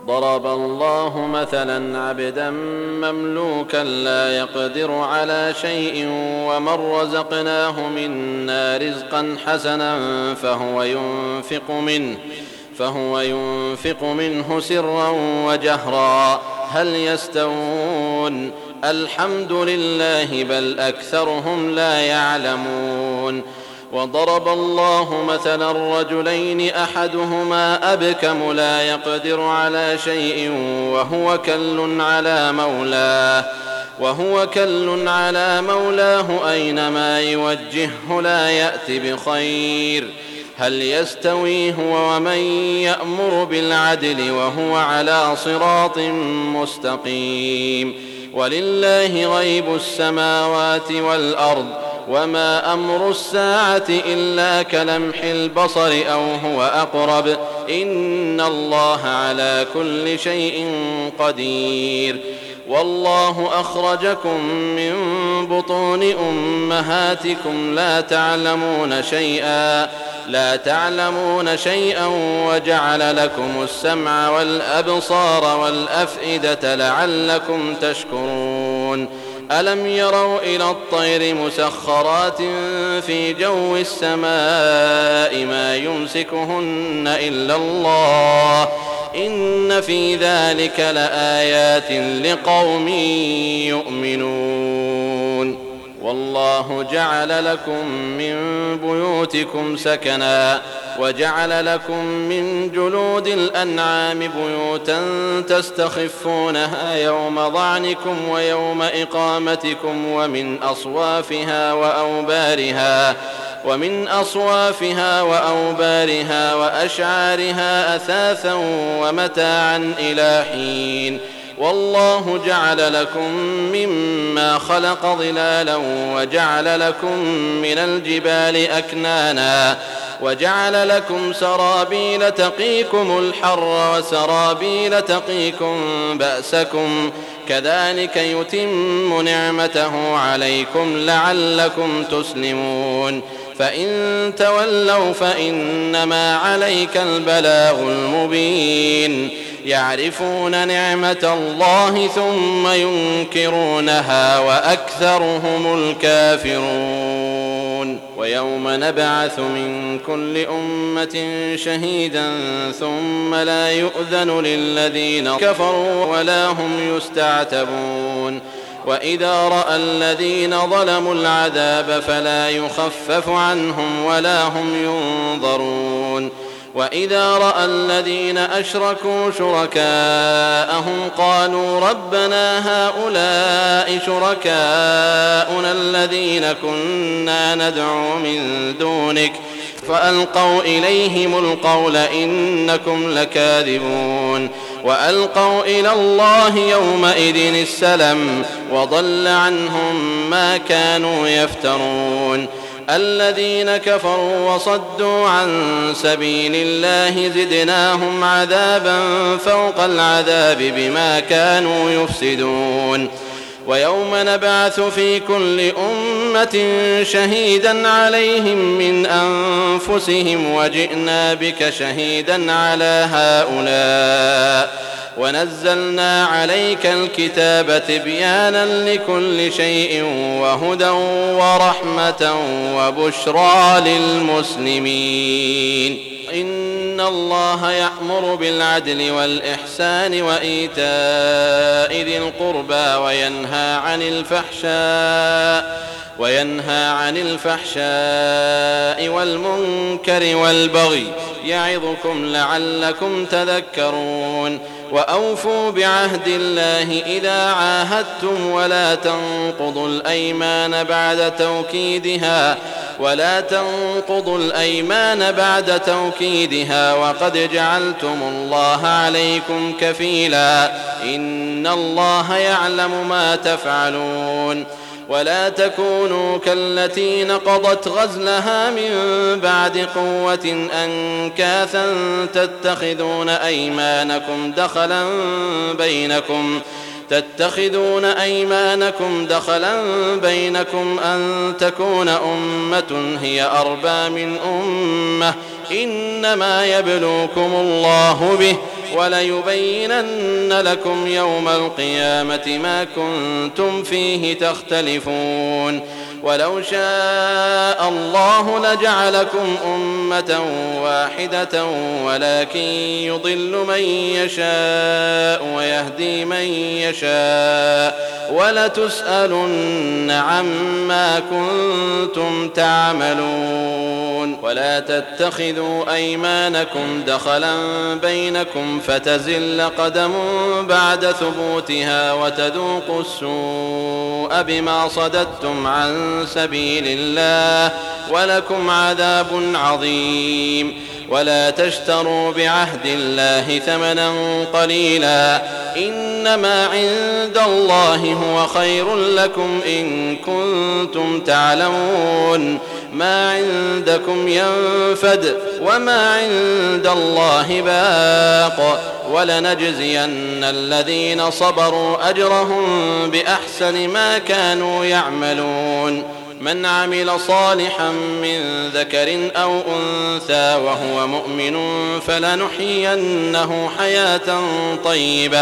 وضرب الله مثلا عبدا مملوكا لا يقدر على شيء ومن رزقناه منا رزقا حسنا فهو ينفق منه سرا وجهرا هل يستوون الحمد لله بل أكثرهم لا يعلمون. وضرب الله مثلا رجلين أحدهما أبكم لا يقدر على شيء وهو كل على مولاه أينما يوجهه لا يأت بخير هل يستوي هو ومن يأمر بالعدل وهو على صراط مستقيم. ولله غيب السماوات والأرض وما أمر الساعة إلا كلمح البصر أو هو أقرب إن الله على كل شيء قدير. والله أخرجكم من بطون أمهاتكم لا تعلمون شيئا وجعل لكم السمع والأبصار والأفئدة لعلكم تشكرون. ألم يروا إلى الطير مسخرات في جو السماء ما يمسكهن إلا الله إن في ذلك لآيات لقوم يؤمنون. والله جعل لكم من بيوتكم سكنا وجعل لكم من جلود الأنعام بيوتا تستخفونها يوم ظعنكم ويوم إقامتكم ومن أصوافها وأوبارها وأشعارها أثاثا ومتاعا إلى حين. والله جعل لكم مما خلق ظلالا وجعل لكم من الجبال أكنانا وجعل لكم سرابيل تقيكم الحر وسرابيل تقيكم بأسكم كذلك يتم نعمته عليكم لعلكم تسلمون. فإن تولوا فإنما عليك البلاغ المبين. يعرفون نعمة الله ثم ينكرونها وأكثرهم الكافرون. ويوم نبعث من كل أمة شهيدا ثم لا يؤذن للذين كفروا ولا هم يستعتبون. وإذا رأى الذين ظلموا العذاب فلا يخفف عنهم ولا هم ينظرون. وإذا رأى الذين أشركوا شركاءهم قالوا ربنا هؤلاء شركاؤنا الذين كنا ندعو من دونك فألقوا إليهم القول إنكم لكاذبون. وألقوا إلى الله يومئذ السلم وضل عنهم ما كانوا يفترون. الذين كفروا وصدوا عن سبيل الله زدناهم عذابا فوق العذاب بما كانوا يفسدون. ويوم نبعث في كل أمة شهيدا عليهم من أنفسهم وجئنا بك شهيدا على هؤلاء ونزلنا عليك الكتاب تبيانا لكل شيء وهدى ورحمة وبشرى للمسلمين. إن الله يأمر بالعدل والإحسان وإيتاء ذي القربى وينهى عن الفحشاء والمنكر والبغي يعظكم لعلكم تذكرون. وأوفوا بعهد الله إذا عاهدتم ولا تنقضوا الأيمان بعد توكيدها وقد جعلتم الله عليكم كفيلا إن الله يعلم ما تفعلون. ولا تكونوا كالتي نقضت غزلها من بعد قوة أنكاثا تتخذون أيمانكم دخلا بينكم أن تكون أمة هي أربى من أمة إنما يبلوكم الله به وليبينن لكم يوم القيامة ما كنتم فيه تختلفون ولو شاء الله لجعلكم أمة واحدة ولكن يضل من يشاء ويهدي من يشاء ولتسألن عما كنتم تعملون ولا تتخذوا أيمانكم دخلا بينكم فتزل قدم بعد ثبوتها وتذوقوا السوء بما صددتم عن سبيل الله ولكم عذاب عظيم ولا تشتروا بعهد الله ثمنا قليلا إنما عند الله هو خير لكم إن كنتم تعلمون ما عندكم ينفد وما عند الله باق ولنجزين الذين صبروا أجرهم بأحسن ما كانوا يعملون من عمل صالحا من ذكر أو أنثى وهو مؤمن فلنحيينه حياة طيبة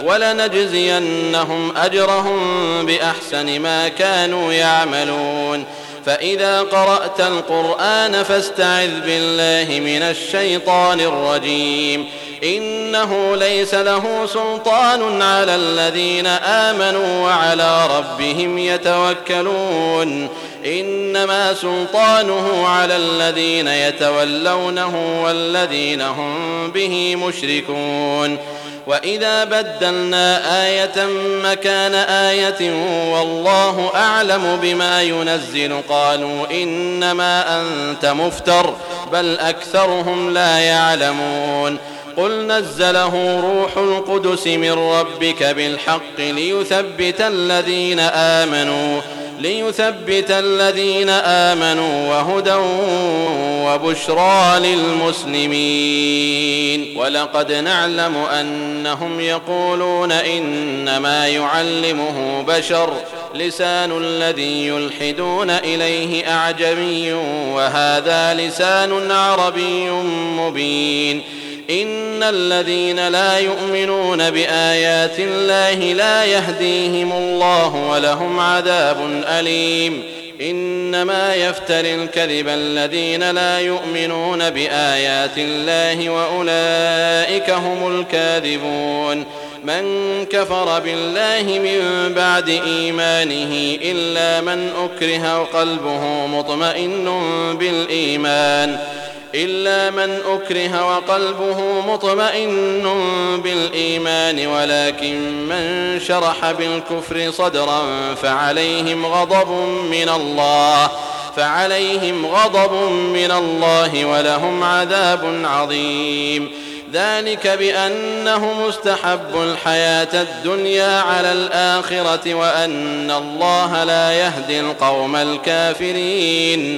ولنجزينهم أجرهم بأحسن ما كانوا يعملون فإذا قرأت القرآن فاستعذ بالله من الشيطان الرجيم إنه ليس له سلطان على الذين آمنوا وعلى ربهم يتوكلون إنما سلطانه على الذين يتولونه والذين هم به مشركون وإذا بدلنا آية مكان آية والله أعلم بما ينزل قالوا إنما أنت مفتر بل أكثرهم لا يعلمون قل نزله روح القدس من ربك بالحق ليثبت الذين آمنوا وهدى وبشرى للمسلمين ولقد نعلم أنهم يقولون إنما يعلمه بشر لسان الذي يلحدون إليه أعجمي وهذا لسان عربي مبين إن الذين لا يؤمنون بآيات الله لا يهديهم الله ولهم عذاب أليم إنما يفتري الكذب الذين لا يؤمنون بآيات الله وأولئك هم الكاذبون من كفر بالله من بعد إيمانه إلا من أكره وقلبه مطمئن بالإيمان ولكن من شرح بالكفر صدرا فعليهم غضب من الله ولهم عذاب عظيم ذلك بأنهم استحبوا الحياة الدنيا على الآخرة وأن الله لا يهدي القوم الكافرين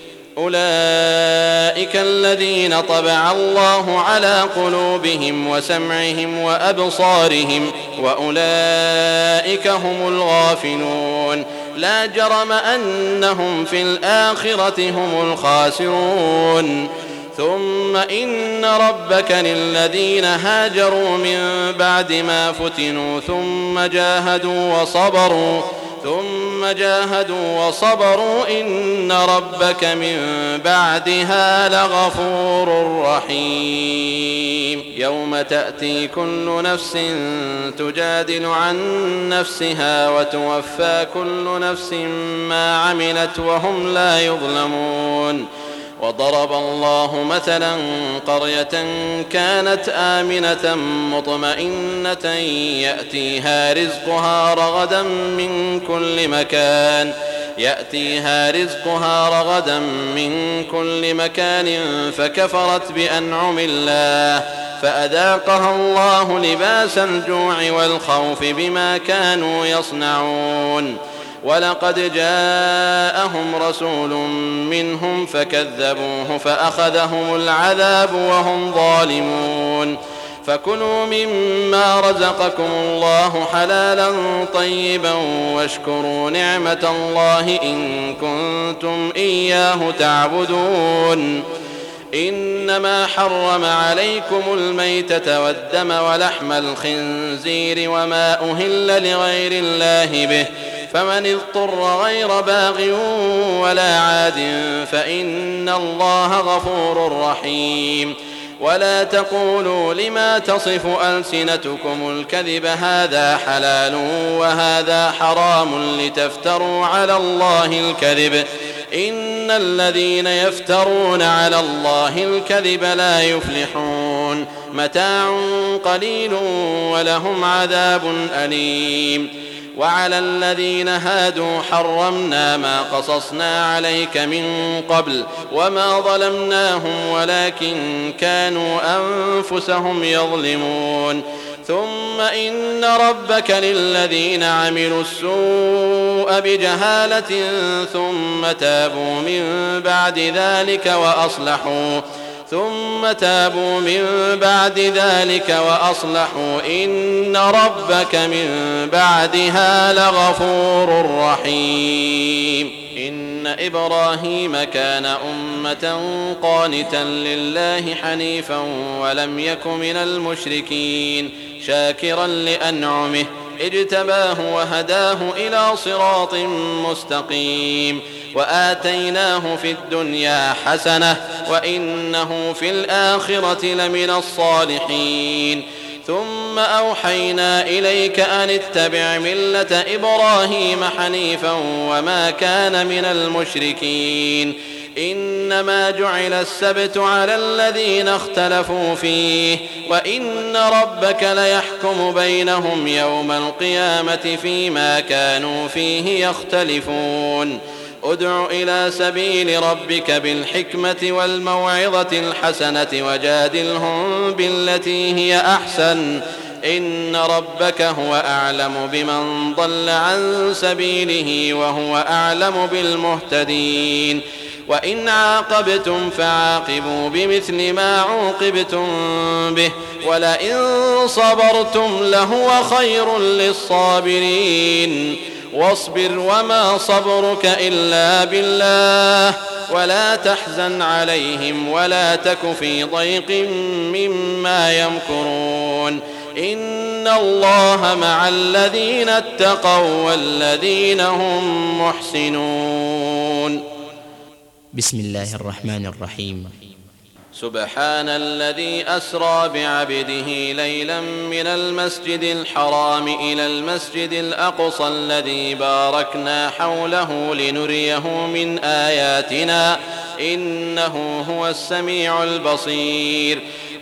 أولئك الذين طبع الله على قلوبهم وسمعهم وأبصارهم وأولئك هم الغافلون لا جرم أنهم في الآخرة هم الخاسرون ثم إن ربك للذين هاجروا من بعد ما فتنوا ثم جاهدوا وصبروا إن ربك من بعدها لغفور رحيم يوم تأتي كل نفس تجادل عن نفسها وتوفى كل نفس ما عملت وهم لا يظلمون وضرب الله مثلا قرية كانت آمنة مطمئنة يأتيها رزقها رغدا من كل مكان فكفرت بأنعم الله فأذاقها الله لباس الجوع والخوف بما كانوا يصنعون ولقد جاءهم رسول منهم فكذبوه فأخذهم العذاب وهم ظالمون فكلوا مما رزقكم الله حلالا طيبا واشكروا نعمة الله إن كنتم إياه تعبدون إنما حرم عليكم الميتة والدم ولحم الخنزير وما أهل لغير الله به فمن اضطر غير باغ ولا عاد فإن الله غفور رحيم. ولا تقولوا لما تصف ألسنتكم الكذب هذا حلال وهذا حرام لتفتروا على الله الكذب إن الذين يفترون على الله الكذب لا يفلحون. متاع قليل ولهم عذاب أليم. وعلى الذين هادوا حرمنا ما قصصنا عليك من قبل وما ظلمناهم ولكن كانوا أنفسهم يظلمون. ثم إن ربك للذين عملوا السوء بجهالة ثم تابوا من بعد ذلك وأصلحوا إن ربك من بعدها لغفور رحيم. إن إبراهيم كان أمة قانتا لله حنيفا ولم يك من المشركين شاكرا لأنعمه اجتباه وهداه إلى صراط مستقيم. وآتيناه في الدنيا حسنة وإنه في الآخرة لمن الصالحين. ثم أوحينا إليك أن اتبع ملة إبراهيم حنيفا وما كان من المشركين. إنما جعل السبت على الذين اختلفوا فيه وإن ربك ليحكم بينهم يوم القيامة فيما كانوا فيه يختلفون. ادع إلى سبيل ربك بالحكمة والموعظة الحسنة وجادلهم بالتي هي أحسن إن ربك هو أعلم بمن ضل عن سبيله وهو أعلم بالمهتدين. وإن عاقبتم فعاقبوا بمثل ما عوقبتم به ولئن صبرتم لهو خير للصابرين. واصبر وما صبرك إلا بالله ولا تحزن عليهم ولا تك في ضيق مما يمكرون. إن الله مع الذين اتقوا والذين هم محسنون. بسم الله الرحمن الرحيم. سبحان الذي أسرى بعبده ليلا من المسجد الحرام إلى المسجد الأقصى الذي باركنا حوله لنريه من آياتنا إنه هو السميع البصير.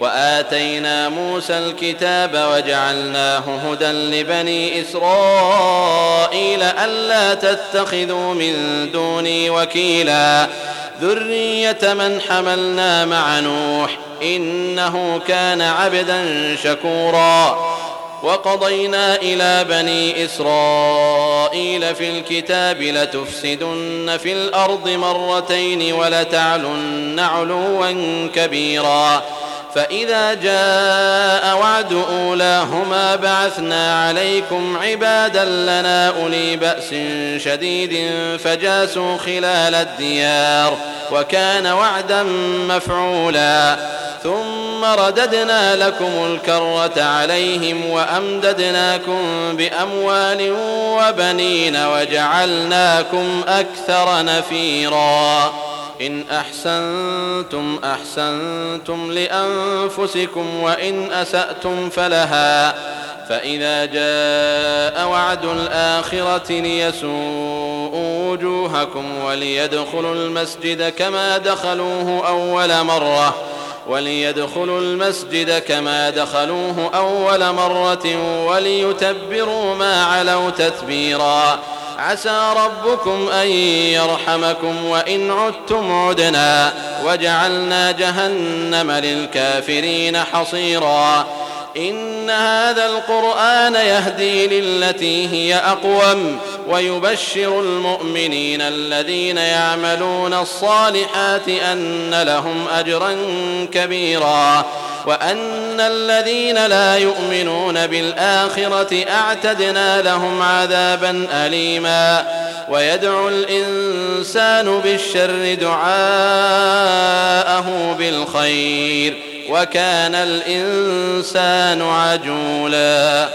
وآتينا موسى الكتاب وجعلناه هدى لبني إسرائيل ألا تتخذوا من دوني وكيلا ذرية من حملنا مع نوح إنه كان عبدا شكورا. وقضينا إلى بني إسرائيل في الكتاب لتفسدن في الأرض مرتين ولتعلن علوا كبيرا. فإذا جاء وعد أولاهما بعثنا عليكم عبادا لنا أولي بأس شديد فجاسوا خلال الديار وكان وعدا مفعولا. ثم رددنا لكم الكرة عليهم وأمددناكم بأموال وبنين وجعلناكم أكثر نفيرا. إن أحسنتم أحسنتم لأنفسكم وإن أسأتم فلها. فإذا جاء وعد الآخرة ليسوءوا وجوهكم وليدخلوا المسجد كما دخلوه أول مرة وليتبروا ما علوا تتبيرا. عسى ربكم أن يرحمكم وإن عدتم عدنا وجعلنا جهنم للكافرين حصيرا. إن هذا القرآن يهدي للتي هي أقوم ويبشر المؤمنين الذين يعملون الصالحات أن لهم أجرا كبيرا وأن الذين لا يؤمنون بالآخرة أعتدنا لهم عذابا أليما. ويدعو الإنسان بالشر دعاءه بالخير وكان الإنسان عجولا.